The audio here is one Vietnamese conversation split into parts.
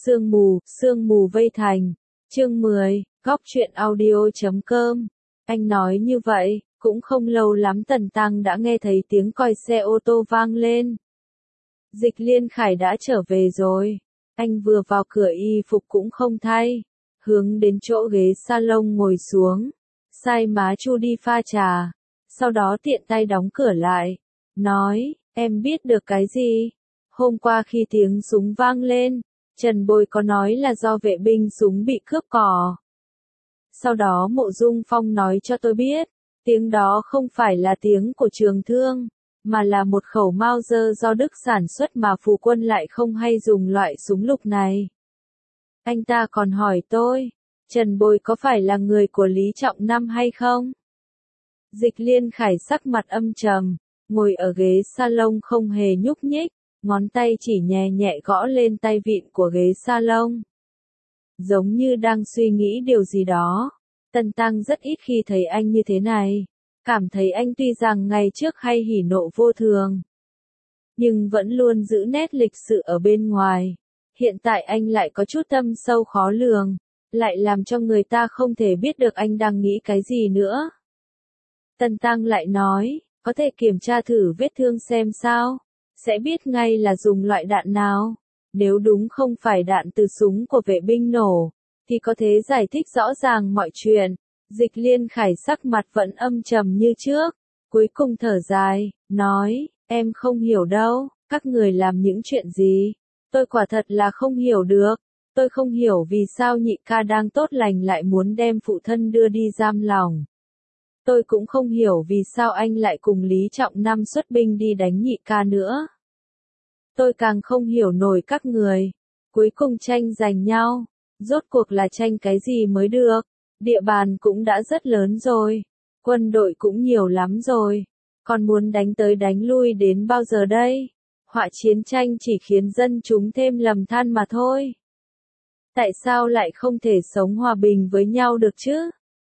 Sương mù vây thành. Chương 10, Góc truyện audio.com. Anh nói như vậy, cũng không lâu lắm Tần Tăng đã nghe thấy tiếng còi xe ô tô vang lên. Dịch Liên Khải đã trở về rồi. Anh vừa vào cửa y phục cũng không thay. Hướng đến chỗ ghế salon ngồi xuống. Sai má Chu đi pha trà. Sau đó tiện tay đóng cửa lại. Nói, em biết được cái gì? Hôm qua khi tiếng súng vang lên, Trần Bồi có nói là do vệ binh súng bị cướp cò. Sau đó Mộ Dung Phong nói cho tôi biết, tiếng đó không phải là tiếng của trường thương, mà là một khẩu Mauser do Đức sản xuất mà Phù Quân lại không hay dùng loại súng lục này. Anh ta còn hỏi tôi, Trần Bồi có phải là người của Lý Trọng Năm hay không? Dịch Liên Khải sắc mặt âm trầm, ngồi ở ghế salon không hề nhúc nhích, ngón tay chỉ nhẹ nhẹ gõ lên tay vịn của ghế salon. Giống như đang suy nghĩ điều gì đó. Tần Tăng rất ít khi thấy anh như thế này. Cảm thấy anh tuy rằng ngày trước hay hỉ nộ vô thường, nhưng vẫn luôn giữ nét lịch sự ở bên ngoài. Hiện tại anh lại có chút tâm sâu khó lường, lại làm cho người ta không thể biết được anh đang nghĩ cái gì nữa. Tần Tăng lại nói, có thể kiểm tra thử vết thương xem sao, sẽ biết ngay là dùng loại đạn nào. Nếu đúng không phải đạn từ súng của vệ binh nổ, thì có thể giải thích rõ ràng mọi chuyện. Dịch Liên Khải sắc mặt vẫn âm trầm như trước, cuối cùng thở dài, nói, em không hiểu đâu, các người làm những chuyện gì, tôi quả thật là không hiểu được. Tôi không hiểu vì sao nhị ca đang tốt lành lại muốn đem phụ thân đưa đi giam lỏng. Tôi cũng không hiểu vì sao anh lại cùng Lý Trọng Năm xuất binh đi đánh nhị ca nữa. Tôi càng không hiểu nổi các người. Cuối cùng tranh giành nhau. Rốt cuộc là tranh cái gì mới được. Địa bàn cũng đã rất lớn rồi. Quân đội cũng nhiều lắm rồi. Còn muốn đánh tới đánh lui đến bao giờ đây? Họa chiến tranh chỉ khiến dân chúng thêm lầm than mà thôi. Tại sao lại không thể sống hòa bình với nhau được chứ?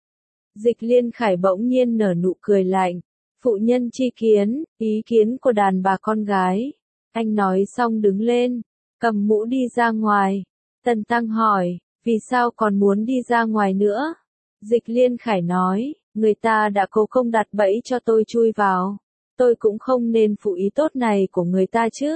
Dịch Liên Khải bỗng nhiên nở nụ cười lạnh. Phụ nhân chi kiến, ý kiến của đàn bà con gái. Anh nói xong đứng lên, cầm mũ đi ra ngoài. Tần Tăng hỏi, vì sao còn muốn đi ra ngoài nữa? Dịch Liên Khải nói, người ta đã cố công đặt bẫy cho tôi chui vào. Tôi cũng không nên phụ ý tốt này của người ta chứ.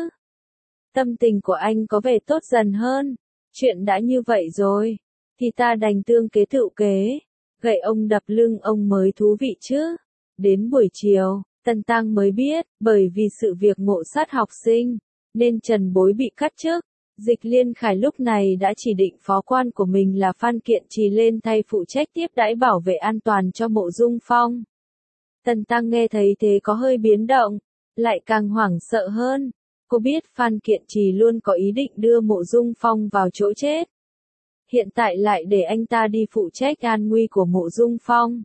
Tâm tình của anh có vẻ tốt dần hơn. Chuyện đã như vậy rồi, thì ta đành tương kế tựu kế. Gậy ông đập lưng ông mới thú vị chứ. Đến buổi chiều, Tần Tăng mới biết, bởi vì sự việc ngộ sát học sinh, nên Trần Bối bị cắt chức. Dịch Liên Khải lúc này đã chỉ định phó quan của mình là Phan Kiện Trì lên thay phụ trách tiếp đãi bảo vệ an toàn cho Mộ Dung Phong. Tần Tăng nghe thấy thế có hơi biến động, lại càng hoảng sợ hơn. Cô biết Phan Kiện Trì luôn có ý định đưa Mộ Dung Phong vào chỗ chết. Hiện tại lại để anh ta đi phụ trách an nguy của Mộ Dung Phong.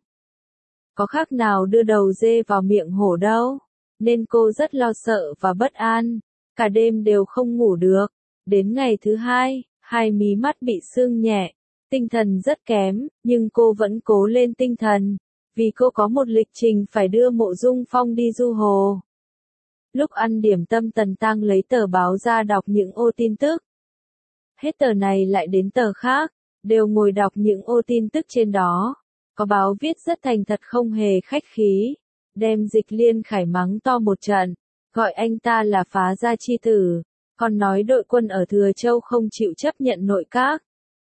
Có khác nào đưa đầu dê vào miệng hổ đâu, nên cô rất lo sợ và bất an, cả đêm đều không ngủ được. Đến ngày thứ hai, hai mí mắt bị sưng nhẹ, tinh thần rất kém, nhưng cô vẫn cố lên tinh thần, vì cô có một lịch trình phải đưa Mộ Dung Phong đi du hồ. Lúc ăn điểm tâm Tần Tăng lấy tờ báo ra đọc những ô tin tức. Hết tờ này lại đến tờ khác, đều ngồi đọc những ô tin tức trên đó. Có báo viết rất thành thật không hề khách khí, đem Dịch Liên Khải mắng to một trận, gọi anh ta là phá gia chi tử, còn nói đội quân ở Thừa Châu không chịu chấp nhận nội các.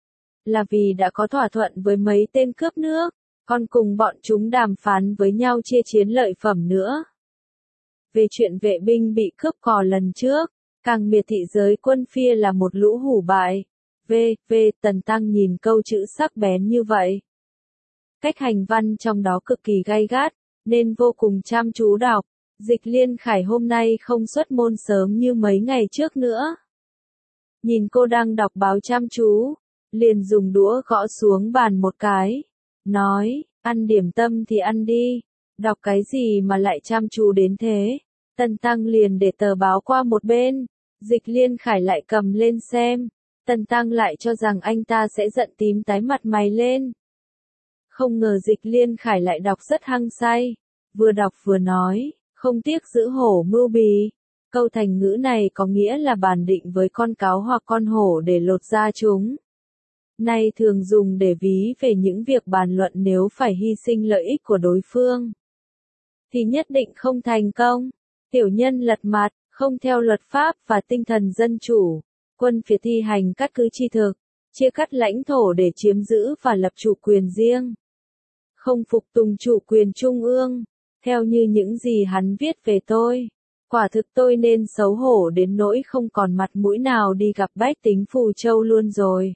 Là vì đã có thỏa thuận với mấy tên cướp nước, còn cùng bọn chúng đàm phán với nhau chia chiến lợi phẩm nữa. Về chuyện vệ binh bị cướp cò lần trước, càng miệt thị giới quân Phia là một lũ hủ bại. Tần Tăng nhìn câu chữ sắc bén như vậy. Cách hành văn trong đó cực kỳ gay gắt, nên vô cùng chăm chú đọc. Dịch Liên Khải hôm nay không xuất môn sớm như mấy ngày trước nữa. Nhìn cô đang đọc báo chăm chú, liền dùng đũa gõ xuống bàn một cái. Nói, ăn điểm tâm thì ăn đi, đọc cái gì mà lại chăm chú đến thế. Tần Tăng liền để tờ báo qua một bên, Dịch Liên Khải lại cầm lên xem. Tần Tăng lại cho rằng anh ta sẽ giận tím tái mặt mày lên. Không ngờ Dịch Liên Khải lại đọc rất hăng say, vừa đọc vừa nói, không tiếc giữ hổ mưu bì, Câu thành ngữ này có nghĩa là bàn định với con cáo hoặc con hổ để lột da chúng. Nay thường dùng để ví về những việc bàn luận nếu phải hy sinh lợi ích của đối phương, thì nhất định không thành công. Tiểu nhân lật mặt, không theo luật pháp và tinh thần dân chủ, quân phiệt thi hành cắt cứ chi thực, chia cắt lãnh thổ để chiếm giữ và lập chủ quyền riêng. Không phục tùng chủ quyền trung ương, theo như những gì hắn viết về tôi. Quả thực tôi nên xấu hổ đến nỗi không còn mặt mũi nào đi gặp bách tính Phù Châu luôn rồi.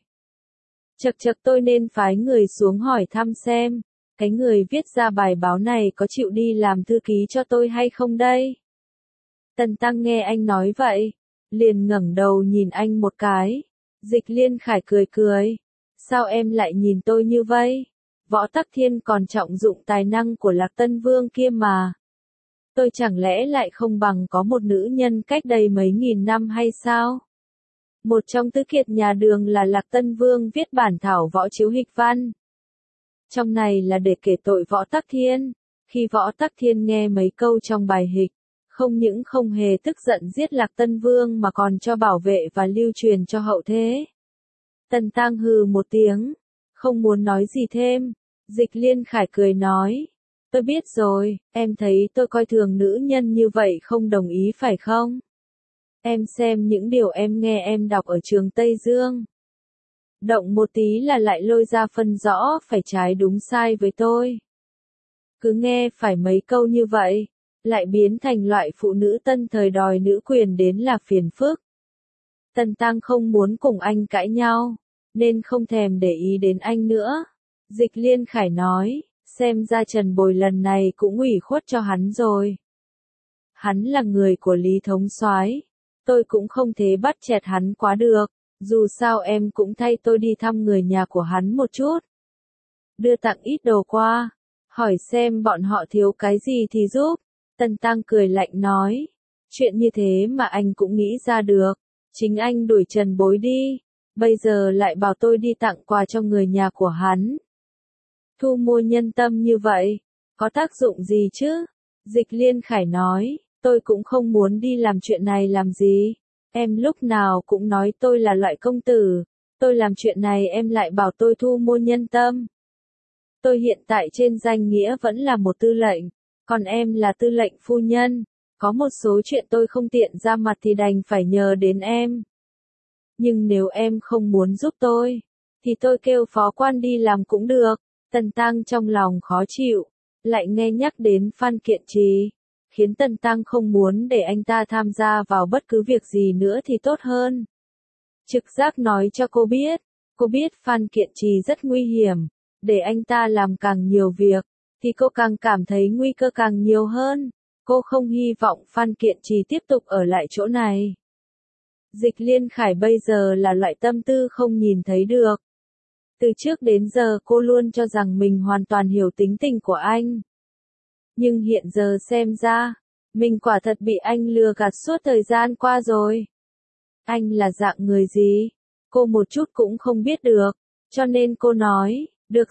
Chật chật tôi nên phái người xuống hỏi thăm xem, cái người viết ra bài báo này có chịu đi làm thư ký cho tôi hay không đây? Tần Tăng nghe anh nói vậy, liền ngẩng đầu nhìn anh một cái. Dịch Liên Khải cười cười. Sao em lại nhìn tôi như vậy? Võ Tắc Thiên còn trọng dụng tài năng của Lạc Tân Vương kia mà. Tôi chẳng lẽ lại không bằng có một nữ nhân cách đây mấy nghìn năm hay sao? Một trong tứ kiệt nhà Đường là Lạc Tân Vương viết bản thảo võ chiếu hịch văn. Trong này là để kể tội Võ Tắc Thiên. Khi Võ Tắc Thiên nghe mấy câu trong bài hịch, không những không hề tức giận giết Lạc Tân Vương mà còn cho bảo vệ và lưu truyền cho hậu thế. Tần Tăng hừ một tiếng, không muốn nói gì thêm. Dịch Liên Khải cười nói, tôi biết rồi, em thấy tôi coi thường nữ nhân như vậy không đồng ý phải không? Em xem những điều em nghe em đọc ở trường Tây Dương. Động một tí là lại lôi ra phân rõ phải trái đúng sai với tôi. Cứ nghe phải mấy câu như vậy, lại biến thành loại phụ nữ tân thời đòi nữ quyền đến là phiền phức. Tần Tăng không muốn cùng anh cãi nhau, nên không thèm để ý đến anh nữa. Dịch Liên Khải nói, xem ra Trần Bồi lần này cũng ủy khuất cho hắn rồi. Hắn là người của Lý Thống Soái, tôi cũng không thể bắt chẹt hắn quá được, dù sao em cũng thay tôi đi thăm người nhà của hắn một chút. Đưa tặng ít đồ qua, hỏi xem bọn họ thiếu cái gì thì giúp. Tần Tăng cười lạnh nói, chuyện như thế mà anh cũng nghĩ ra được, chính anh đuổi Trần Bối đi, bây giờ lại bảo tôi đi tặng quà cho người nhà của hắn. Thu mua nhân tâm như vậy, có tác dụng gì chứ? Dịch Liên Khải nói, tôi cũng không muốn đi làm chuyện này làm gì. Em lúc nào cũng nói tôi là loại công tử, tôi làm chuyện này em lại bảo tôi thu mua nhân tâm. Tôi hiện tại trên danh nghĩa vẫn là một tư lệnh, còn em là tư lệnh phu nhân, có một số chuyện tôi không tiện ra mặt thì đành phải nhờ đến em. Nhưng nếu em không muốn giúp tôi, thì tôi kêu phó quan đi làm cũng được. Tần Tăng trong lòng khó chịu, lại nghe nhắc đến Phan Kiện Trì, khiến Tần Tăng không muốn để anh ta tham gia vào bất cứ việc gì nữa thì tốt hơn. Trực giác nói cho cô biết Phan Kiện Trì rất nguy hiểm, để anh ta làm càng nhiều việc, thì cô càng cảm thấy nguy cơ càng nhiều hơn. Cô không hy vọng Phan Kiện Trì tiếp tục ở lại chỗ này. Dịch Liên Khải bây giờ là loại tâm tư không nhìn thấy được. Từ trước đến giờ cô luôn cho rằng mình hoàn toàn hiểu tính tình của anh. Nhưng hiện giờ xem ra, mình quả thật bị anh lừa gạt suốt thời gian qua rồi. Anh là dạng người gì? Cô một chút cũng không biết được, cho nên cô nói, được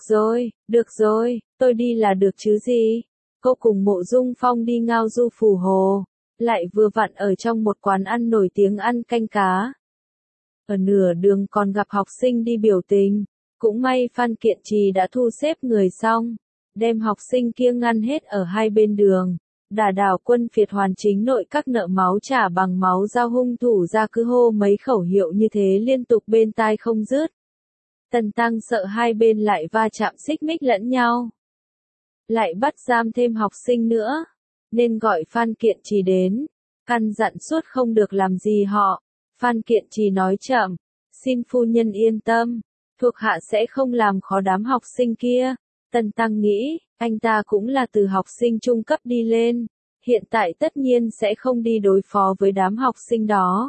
rồi, tôi đi là được chứ gì. Cô cùng Mộ Dung Phong đi ngao du Phù Hồ, lại vừa vặn ở trong một quán ăn nổi tiếng ăn canh cá. Ở nửa đường còn gặp học sinh đi biểu tình, cũng may Phan Kiện Trì đã thu xếp người xong, đem học sinh kia ngăn hết ở hai bên đường, đả đảo quân phiệt hoàn chính nội các nợ máu trả bằng máu giao hung thủ ra cứ hô mấy khẩu hiệu như thế liên tục bên tai không dứt. Tần Tăng sợ hai bên lại va chạm xích mích lẫn nhau, lại bắt giam thêm học sinh nữa, nên gọi Phan Kiện Trì đến, căn dặn suốt không được làm gì họ. Phan Kiện Trì nói chậm, xin phu nhân yên tâm, thuộc hạ sẽ không làm khó đám học sinh kia. Tần Tăng nghĩ, anh ta cũng là từ học sinh trung cấp đi lên, hiện tại tất nhiên sẽ không đi đối phó với đám học sinh đó.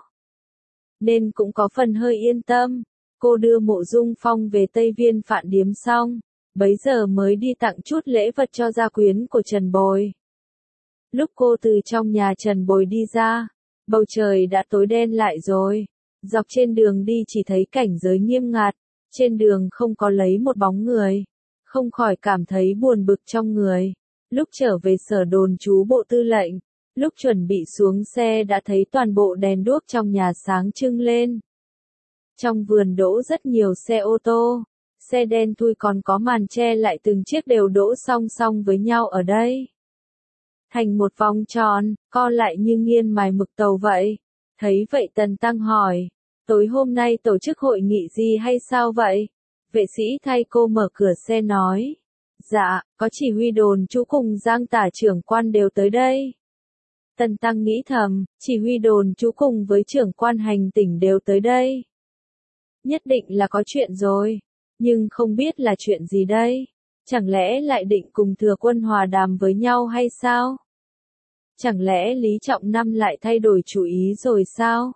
Nên cũng có phần hơi yên tâm. Cô đưa Mộ Dung Phong về Tây Viên Phạn Điếm xong, bấy giờ mới đi tặng chút lễ vật cho gia quyến của Trần Bồi. Lúc cô từ trong nhà Trần Bồi đi ra, bầu trời đã tối đen lại rồi. Dọc trên đường đi chỉ thấy cảnh giới nghiêm ngặt, trên đường không có lấy một bóng người. Không khỏi cảm thấy buồn bực trong người. Lúc trở về sở đồn trú bộ tư lệnh, Lúc chuẩn bị xuống xe đã thấy toàn bộ đèn đuốc trong nhà sáng trưng lên. Trong vườn đỗ rất nhiều xe ô tô, xe đen thui còn có màn che lại từng chiếc đều đỗ song song với nhau ở đây. Thành một vòng tròn, co lại như nghiên mài mực tàu vậy. Thấy vậy Tần Tăng hỏi, tối hôm nay tổ chức hội nghị gì hay sao vậy? Vệ sĩ thay cô mở cửa xe nói, dạ, có chỉ huy đồn trú cùng Giang Tả trưởng quan đều tới đây. Tần Tăng nghĩ thầm, chỉ huy đồn trú cùng với trưởng quan hành tỉnh đều tới đây. Nhất định là có chuyện rồi, nhưng không biết là chuyện gì đây? Chẳng lẽ lại định cùng Thừa Quân hòa đàm với nhau hay sao? Chẳng lẽ Lý Trọng Năm lại thay đổi chủ ý rồi sao?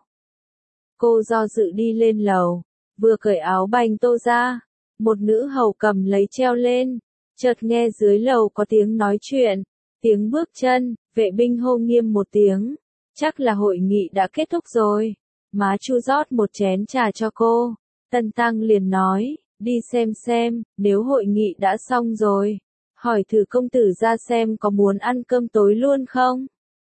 Cô do dự đi lên lầu, vừa cởi áo banh tô ra, một nữ hầu cầm lấy treo lên, chợt nghe dưới lầu có tiếng nói chuyện, tiếng bước chân, vệ binh hô nghiêm một tiếng, chắc là hội nghị đã kết thúc rồi. Má Chu rót một chén trà cho cô, Tần Tăng liền nói, đi xem, nếu hội nghị đã xong rồi, hỏi thử công tử ra xem có muốn ăn cơm tối luôn không?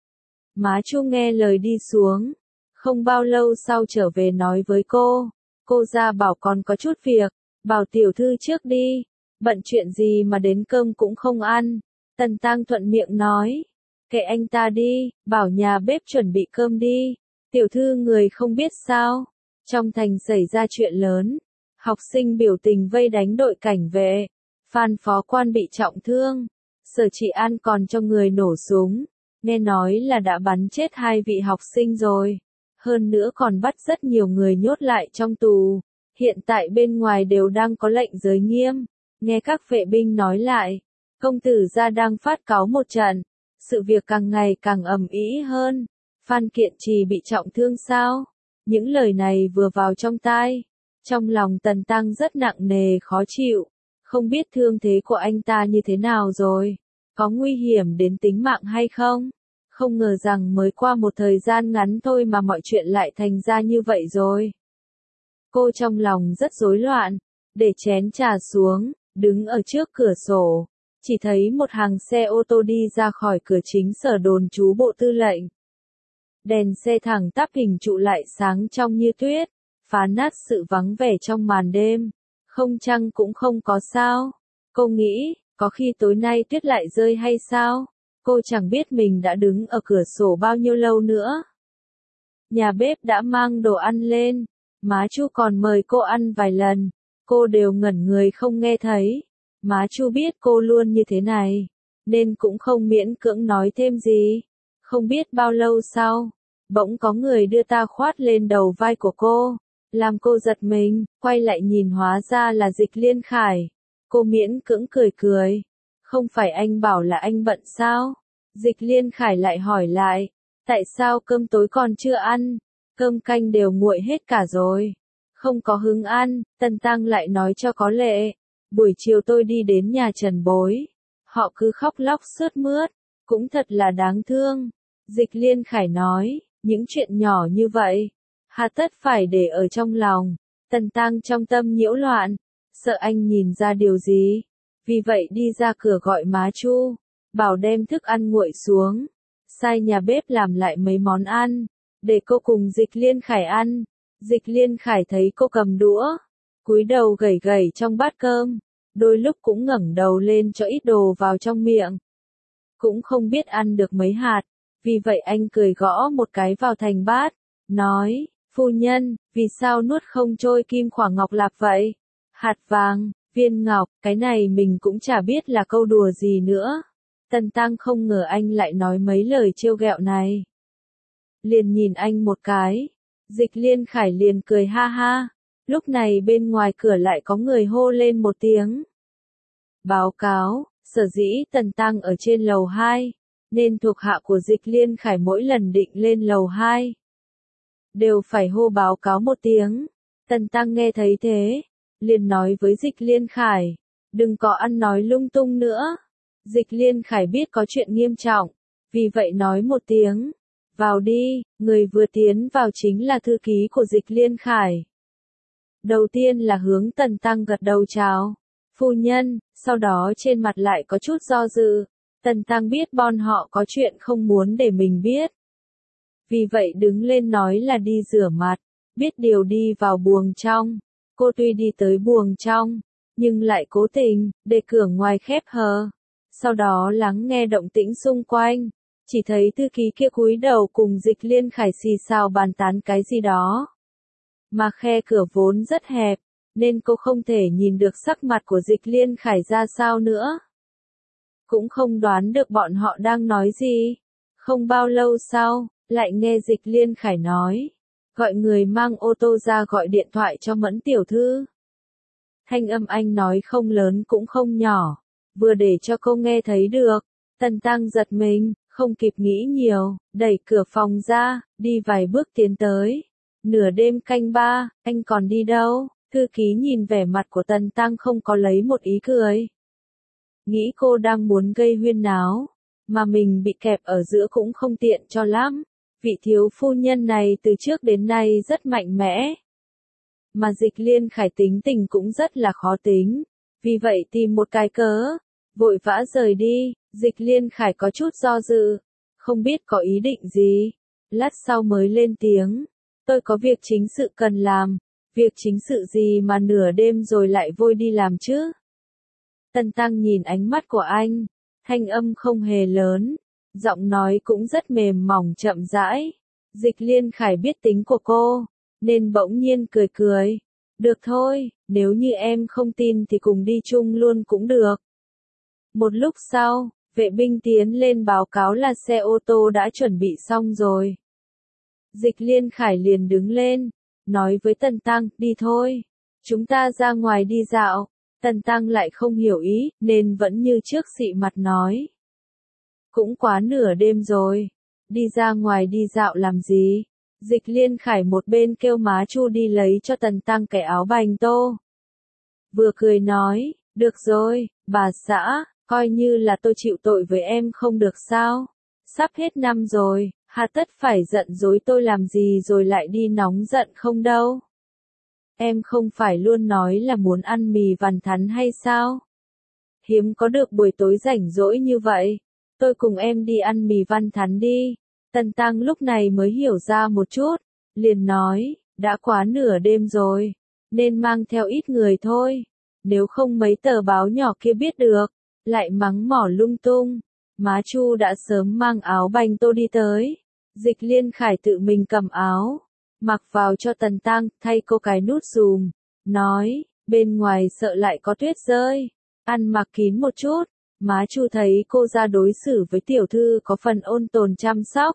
Má Chu nghe lời đi xuống, không bao lâu sau trở về nói với cô ra bảo còn có chút việc, bảo tiểu thư trước đi, bận chuyện gì mà đến cơm cũng không ăn. Tần Tăng thuận miệng nói, kệ anh ta đi, bảo nhà bếp chuẩn bị cơm đi, tiểu thư người không biết sao, trong thành xảy ra chuyện lớn, học sinh biểu tình vây đánh đội cảnh vệ, Phan phó quan bị trọng thương, Sở Trị An còn cho người nổ súng, nghe nói là đã bắn chết 2 vị học sinh rồi, hơn nữa còn bắt rất nhiều người nhốt lại trong tù, hiện tại bên ngoài đều đang có lệnh giới nghiêm, nghe các vệ binh nói lại, công tử gia đang phát cáu một trận, sự việc càng ngày càng ầm ĩ hơn, Phan Kiện Trì bị trọng thương sao? Những lời này vừa vào trong tai, trong lòng Tần Tăng rất nặng nề khó chịu, không biết thương thế của anh ta như thế nào rồi, có nguy hiểm đến tính mạng hay không? Không ngờ rằng mới qua một thời gian ngắn thôi mà mọi chuyện lại thành ra như vậy rồi. Cô trong lòng rất rối loạn, để chén trà xuống, đứng ở trước cửa sổ, chỉ thấy một hàng xe ô tô đi ra khỏi cửa chính sở đồn trú bộ tư lệnh. Đèn xe thẳng tắp hình trụ lại sáng trong như tuyết, phá nát sự vắng vẻ trong màn đêm. Không trăng cũng không có sao. Cô nghĩ, có khi tối nay tuyết lại rơi hay sao? Cô chẳng biết mình đã đứng ở cửa sổ bao nhiêu lâu nữa. Nhà bếp đã mang đồ ăn lên, má Chu còn mời cô ăn vài lần, cô đều ngẩn người không nghe thấy. Má Chu biết cô luôn như thế này, nên cũng không miễn cưỡng nói thêm gì. Không biết bao lâu sau, bỗng có người đưa ta khoát lên đầu vai của cô, làm cô giật mình, quay lại nhìn hóa ra là Dịch Liên Khải. Cô miễn cưỡng cười, không phải anh bảo là anh bận sao? Dịch Liên Khải lại hỏi lại, tại sao cơm tối còn chưa ăn, cơm canh đều nguội hết cả rồi, không có hứng ăn. Tần Tăng lại nói cho có lệ, buổi chiều tôi đi đến nhà Trần Bối, họ cứ khóc lóc sướt mướt, cũng thật là đáng thương. Dịch Liên Khải nói, những chuyện nhỏ như vậy, hà tất phải để ở trong lòng. Tần Tăng trong tâm nhiễu loạn, sợ anh nhìn ra điều gì, vì vậy đi ra cửa gọi má Chu, bảo đem thức ăn nguội xuống, sai nhà bếp làm lại mấy món ăn, để cô cùng Dịch Liên Khải ăn. Dịch Liên Khải thấy cô cầm đũa, cúi đầu gẩy gẩy trong bát cơm, đôi lúc cũng ngẩng đầu lên cho ít đồ vào trong miệng. Cũng không biết ăn được mấy hạt, vì vậy anh cười gõ một cái vào thành bát, nói, phu nhân, vì sao nuốt không trôi kim khỏa ngọc lạp vậy? Hạt vàng, viên ngọc, cái này mình cũng chả biết là câu đùa gì nữa. Tần Tăng không ngờ anh lại nói mấy lời trêu ghẹo này. Liền nhìn anh một cái, Dịch Liên Khải liền cười ha ha. Lúc này bên ngoài cửa lại có người hô lên một tiếng. Báo cáo, sở dĩ Tần Tăng ở trên lầu 2, nên thuộc hạ của Dịch Liên Khải mỗi lần định lên lầu 2, đều phải hô báo cáo một tiếng. Tần Tăng nghe thấy thế, liền nói với Dịch Liên Khải, đừng có ăn nói lung tung nữa. Dịch Liên Khải biết có chuyện nghiêm trọng, vì vậy nói một tiếng, vào đi. Người vừa tiến vào chính là thư ký của Dịch Liên Khải. Đầu tiên là hướng Tần Tăng gật đầu chào, phu nhân, sau đó trên mặt lại có chút do dự. Tần Tăng biết bọn họ có chuyện không muốn để mình biết. Vì vậy đứng lên nói là đi rửa mặt, biết điều đi vào buồng trong. Cô tuy đi tới buồng trong, nhưng lại cố tình, để cửa ngoài khép hờ. Sau đó lắng nghe động tĩnh xung quanh, chỉ thấy thư ký kia cúi đầu cùng Dịch Liên Khải xì xào bàn tán cái gì đó. Mà khe cửa vốn rất hẹp, nên cô không thể nhìn được sắc mặt của Dịch Liên Khải ra sao nữa. Cũng không đoán được bọn họ đang nói gì. Không bao lâu sau, lại nghe Dịch Liên Khải nói, gọi người mang ô tô ra gọi điện thoại cho Mẫn tiểu thư. Thanh âm anh nói không lớn cũng không nhỏ, vừa để cho cô nghe thấy được. Tần Tăng giật mình, không kịp nghĩ nhiều, đẩy cửa phòng ra, đi vài bước tiến tới. Nửa đêm canh 3, anh còn đi đâu? Thư ký nhìn vẻ mặt của Tần Tăng không có lấy một ý cười. Nghĩ cô đang muốn gây huyên náo, mà mình bị kẹp ở giữa cũng không tiện cho lắm. Vị thiếu phu nhân này từ trước đến nay rất mạnh mẽ. Mà Dịch Liên Khải tính tình cũng rất là khó tính. Vì vậy tìm một cái cớ, vội vã rời đi. Dịch Liên Khải có chút do dự, không biết có ý định gì. Lát sau mới lên tiếng, tôi có việc chính sự cần làm. Việc chính sự gì mà nửa đêm rồi lại vội đi làm chứ? Tần Tăng nhìn ánh mắt của anh, thanh âm không hề lớn, giọng nói cũng rất mềm mỏng chậm rãi. Dịch Liên Khải biết tính của cô, nên bỗng nhiên cười cười. Được thôi, nếu như em không tin thì cùng đi chung luôn cũng được. Một lúc sau, vệ binh tiến lên báo cáo là xe ô tô đã chuẩn bị xong rồi. Dịch Liên Khải liền đứng lên, nói với Tần Tăng, đi thôi, chúng ta ra ngoài đi dạo. Tần Tăng lại không hiểu ý, nên vẫn như trước xị mặt nói. Cũng quá nửa đêm rồi, đi ra ngoài đi dạo làm gì? Dịch Liên Khải một bên kêu má Chu đi lấy cho Tần Tăng cái áo bành tô. Vừa cười nói, được rồi, bà xã, coi như là tôi chịu tội với em không được sao? Sắp hết năm rồi, hà tất phải giận dỗi tôi làm gì rồi lại đi nóng giận không đâu. Em không phải luôn nói là muốn ăn mì vằn thắn hay sao? Hiếm có được buổi tối rảnh rỗi như vậy. Tôi cùng em đi ăn mì văn thắn đi. Tần Tăng lúc này mới hiểu ra một chút. Liền nói, đã quá nửa đêm rồi. Nên mang theo ít người thôi. Nếu không mấy tờ báo nhỏ kia biết được. Lại mắng mỏ lung tung. Má Chu đã sớm mang áo bành tô đi tới. Dịch Liên Khải tự mình cầm áo. Mặc vào cho Tần Tăng, thay cô cái nút dùm. Nói, bên ngoài sợ lại có tuyết rơi. Ăn mặc kín một chút. Má Chu thấy cô ra đối xử với tiểu thư có phần ôn tồn chăm sóc.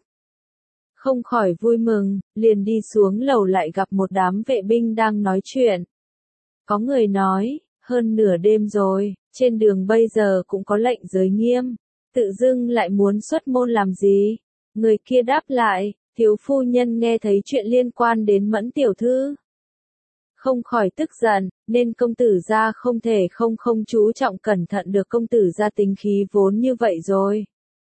Không khỏi vui mừng, liền đi xuống lầu lại gặp một đám vệ binh đang nói chuyện. Có người nói, hơn nửa đêm rồi, trên đường bây giờ cũng có lệnh giới nghiêm. Tự dưng lại muốn xuất môn làm gì? Người kia đáp lại, thiếu phu nhân nghe thấy chuyện liên quan đến Mẫn tiểu thư. Không khỏi tức giận, nên công tử gia không thể không chú trọng cẩn thận được công tử gia tính khí vốn như vậy rồi.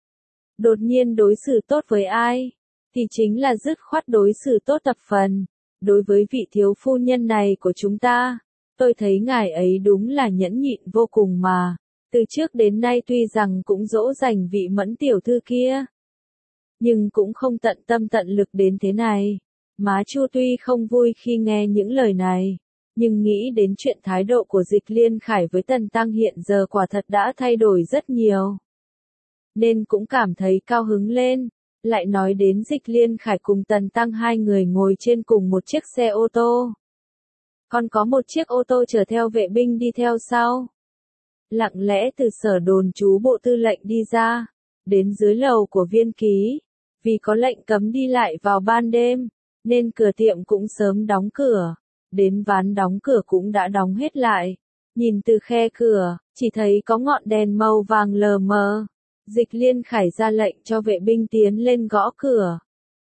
Đột nhiên đối xử tốt với ai, thì chính là dứt khoát đối xử tốt tập phần. Đối với vị thiếu phu nhân này của chúng ta, tôi thấy ngài ấy đúng là nhẫn nhịn vô cùng mà. Từ trước đến nay tuy rằng cũng dỗ dành vị Mẫn tiểu thư kia, nhưng cũng không tận tâm tận lực đến thế này. Má Chu tuy không vui khi nghe những lời này, nhưng nghĩ đến chuyện thái độ của Dịch Liên Khải với Tần Tăng hiện giờ quả thật đã thay đổi rất nhiều. Nên cũng cảm thấy cao hứng lên, lại nói đến Dịch Liên Khải cùng Tần Tăng hai người ngồi trên cùng một chiếc xe ô tô. Còn có một chiếc ô tô chở theo vệ binh đi theo sau. Lặng lẽ từ sở đồn trú bộ tư lệnh đi ra, đến dưới lầu của viên ký, vì có lệnh cấm đi lại vào ban đêm. Nên cửa tiệm cũng sớm đóng cửa, đến ván đóng cửa cũng đã đóng hết lại. Nhìn từ khe cửa, chỉ thấy có ngọn đèn màu vàng lờ mờ. Dịch Liên Khải ra lệnh cho vệ binh tiến lên gõ cửa.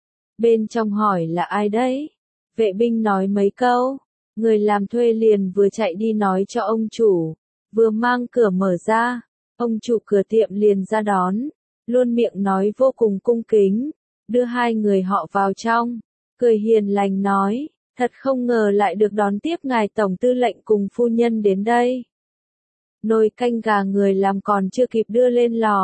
Bên trong hỏi là ai đấy? Vệ binh nói mấy câu, người làm thuê liền vừa chạy đi nói cho ông chủ, vừa mang cửa mở ra, ông chủ cửa tiệm liền ra đón, luôn miệng nói vô cùng cung kính, đưa hai người họ vào trong. Cười hiền lành nói, thật không ngờ lại được đón tiếp ngài tổng tư lệnh cùng phu nhân đến đây. Nồi canh gà người làm còn chưa kịp đưa lên lò,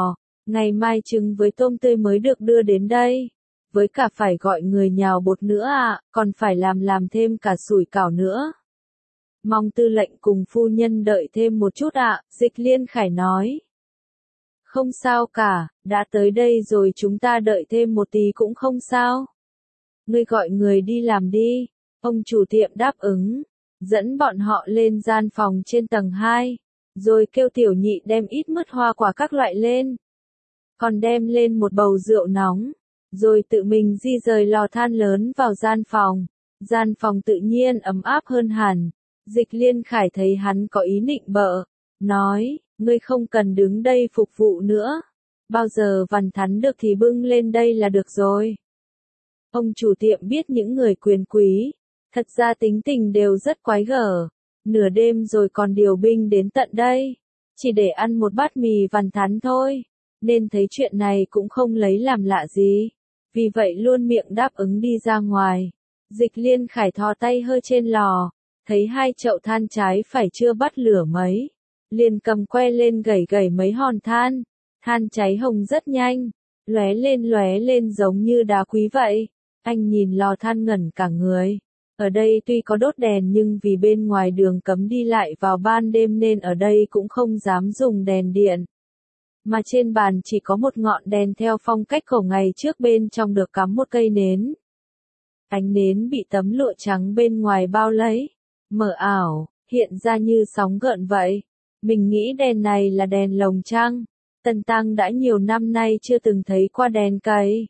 Ngày mai trứng với tôm tươi mới được đưa đến đây. Với cả phải gọi người nhào bột nữa ạ, còn phải làm thêm cả sủi cảo nữa. Mong tư lệnh cùng phu nhân đợi thêm một chút ạ, Dịch Liên Khải nói. Không sao cả, đã tới đây rồi chúng ta đợi thêm một tí cũng không sao. Ngươi gọi người đi làm đi. Ông chủ tiệm đáp ứng, dẫn bọn họ lên gian phòng trên tầng 2, rồi kêu tiểu nhị đem ít mứt hoa quả các loại lên. Còn đem lên một bầu rượu nóng, rồi tự mình di rời lò than lớn vào gian phòng. Gian phòng tự nhiên ấm áp hơn hẳn. Dịch Liên Khải thấy hắn có ý nịnh bợ, nói, ngươi không cần đứng đây phục vụ nữa. Bao giờ vằn thắn được thì bưng lên đây là được rồi. Ông chủ tiệm biết những người quyền quý, thật ra tính tình đều rất quái gở. Nửa đêm rồi còn điều binh đến tận đây, chỉ để ăn một bát mì vằn thắn thôi, nên thấy chuyện này cũng không lấy làm lạ gì. Vì vậy luôn miệng đáp ứng đi ra ngoài. Dịch Liên Khải thò tay hơi trên lò, thấy 2 chậu than trái phải chưa bắt lửa mấy, liền cầm que lên gẩy gẩy mấy hòn than. Than cháy hồng rất nhanh, lóe lên giống như đá quý vậy. Anh nhìn lò than ngẩn cả người. Ở đây tuy có đốt đèn nhưng vì bên ngoài đường cấm đi lại vào ban đêm nên ở đây cũng không dám dùng đèn điện. Mà trên bàn chỉ có một ngọn đèn theo phong cách cổ ngày trước, bên trong được cắm một cây nến. Ánh nến bị tấm lụa trắng bên ngoài bao lấy, mờ ảo, hiện ra như sóng gợn vậy. Mình nghĩ đèn này là đèn lồng trăng. Tần Tăng đã nhiều năm nay chưa từng thấy qua đèn cầy,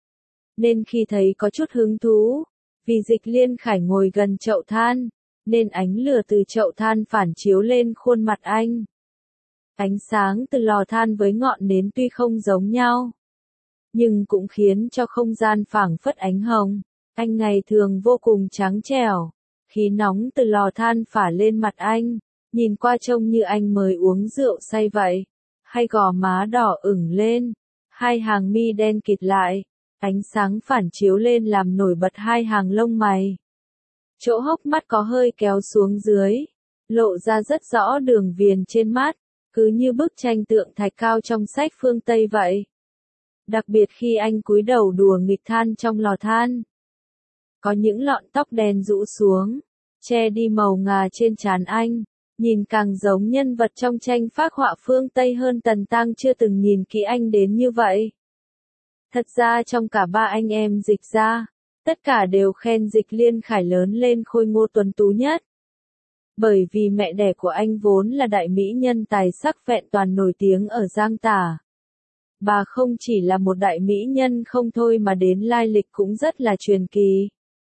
nên khi thấy có chút hứng thú. Vì Dịch Liên Khải ngồi gần chậu than, nên ánh lửa từ chậu than phản chiếu lên khuôn mặt anh. Ánh sáng từ lò than với ngọn nến tuy không giống nhau, nhưng cũng khiến cho không gian phảng phất ánh hồng. Anh ngày thường vô cùng trắng trẻo, khí nóng từ lò than phả lên mặt anh, nhìn qua trông như anh mới uống rượu say vậy. Hai gò má đỏ ửng lên, 2 hàng mi đen kịt lại, ánh sáng phản chiếu lên làm nổi bật 2 hàng lông mày. Chỗ hốc mắt có hơi kéo xuống dưới, lộ ra rất rõ đường viền trên mắt, cứ như bức tranh tượng thạch cao trong sách phương Tây vậy. Đặc biệt khi anh cúi đầu đùa nghịch than trong lò than, có những lọn tóc đen rũ xuống, che đi màu ngà trên trán anh, nhìn càng giống nhân vật trong tranh phác họa phương Tây hơn. Tần Tăng chưa từng nhìn kỹ anh đến như vậy. Thật ra trong cả 3 anh em Dịch gia, tất cả đều khen Dịch Liên Khải lớn lên khôi ngô tuấn tú nhất. Bởi vì mẹ đẻ của anh vốn là đại mỹ nhân tài sắc vẹn toàn nổi tiếng ở Giang Tả. Bà không chỉ là một đại mỹ nhân không thôi mà đến lai lịch cũng rất là truyền kỳ.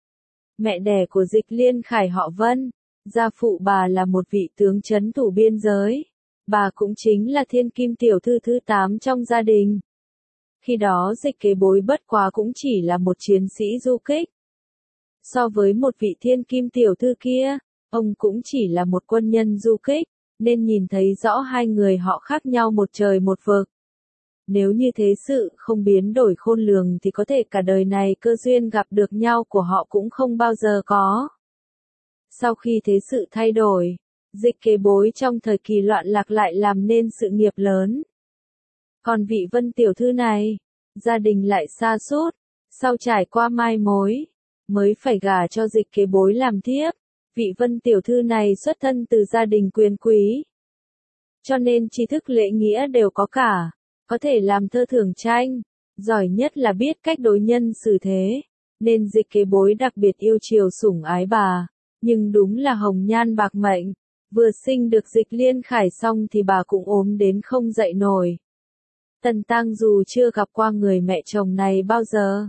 Mẹ đẻ của Dịch Liên Khải họ Vân, gia phụ bà là một vị tướng trấn thủ biên giới. Bà cũng chính là thiên kim tiểu thư thứ 8 trong gia đình. Khi đó Dịch Kế Bối bất quá cũng chỉ là một chiến sĩ du kích. So với một vị thiên kim tiểu thư kia, ông cũng chỉ là một quân nhân du kích, nên nhìn thấy rõ hai người họ khác nhau một trời một vực. Nếu như thế sự không biến đổi khôn lường thì có thể cả đời này cơ duyên gặp được nhau của họ cũng không bao giờ có. Sau khi thế sự thay đổi, Dịch Kế Bối trong thời kỳ loạn lạc lại làm nên sự nghiệp lớn. Còn vị Vân tiểu thư này, gia đình lại sa sút, sau trải qua mai mối, mới phải gả cho Dịch Kế Bối làm thiếp. Vị Vân tiểu thư này xuất thân từ gia đình quyền quý, cho nên tri thức lễ nghĩa đều có cả, có thể làm thơ thưởng tranh, giỏi nhất là biết cách đối nhân xử thế, nên Dịch Kế Bối đặc biệt yêu chiều sủng ái bà. Nhưng đúng là hồng nhan bạc mệnh, vừa sinh được Dịch Liên Khải xong thì bà cũng ốm đến không dậy nổi. Tần Tăng dù chưa gặp qua người mẹ chồng này bao giờ,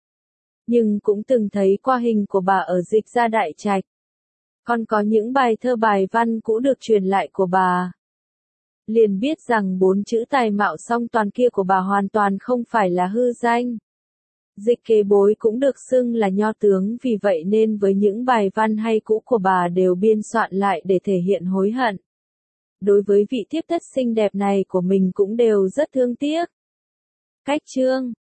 nhưng cũng từng thấy qua hình của bà ở Dịch gia đại trạch. Còn có những bài thơ bài văn cũ được truyền lại của bà. Liền biết rằng 4 chữ tài mạo song toàn kia của bà hoàn toàn không phải là hư danh. Dịch Kế Bối cũng được xưng là nho tướng, vì vậy nên với những bài văn hay cũ của bà đều biên soạn lại để thể hiện hối hận. Đối với vị thiếp thất xinh đẹp này của mình cũng đều rất thương tiếc. Cách chương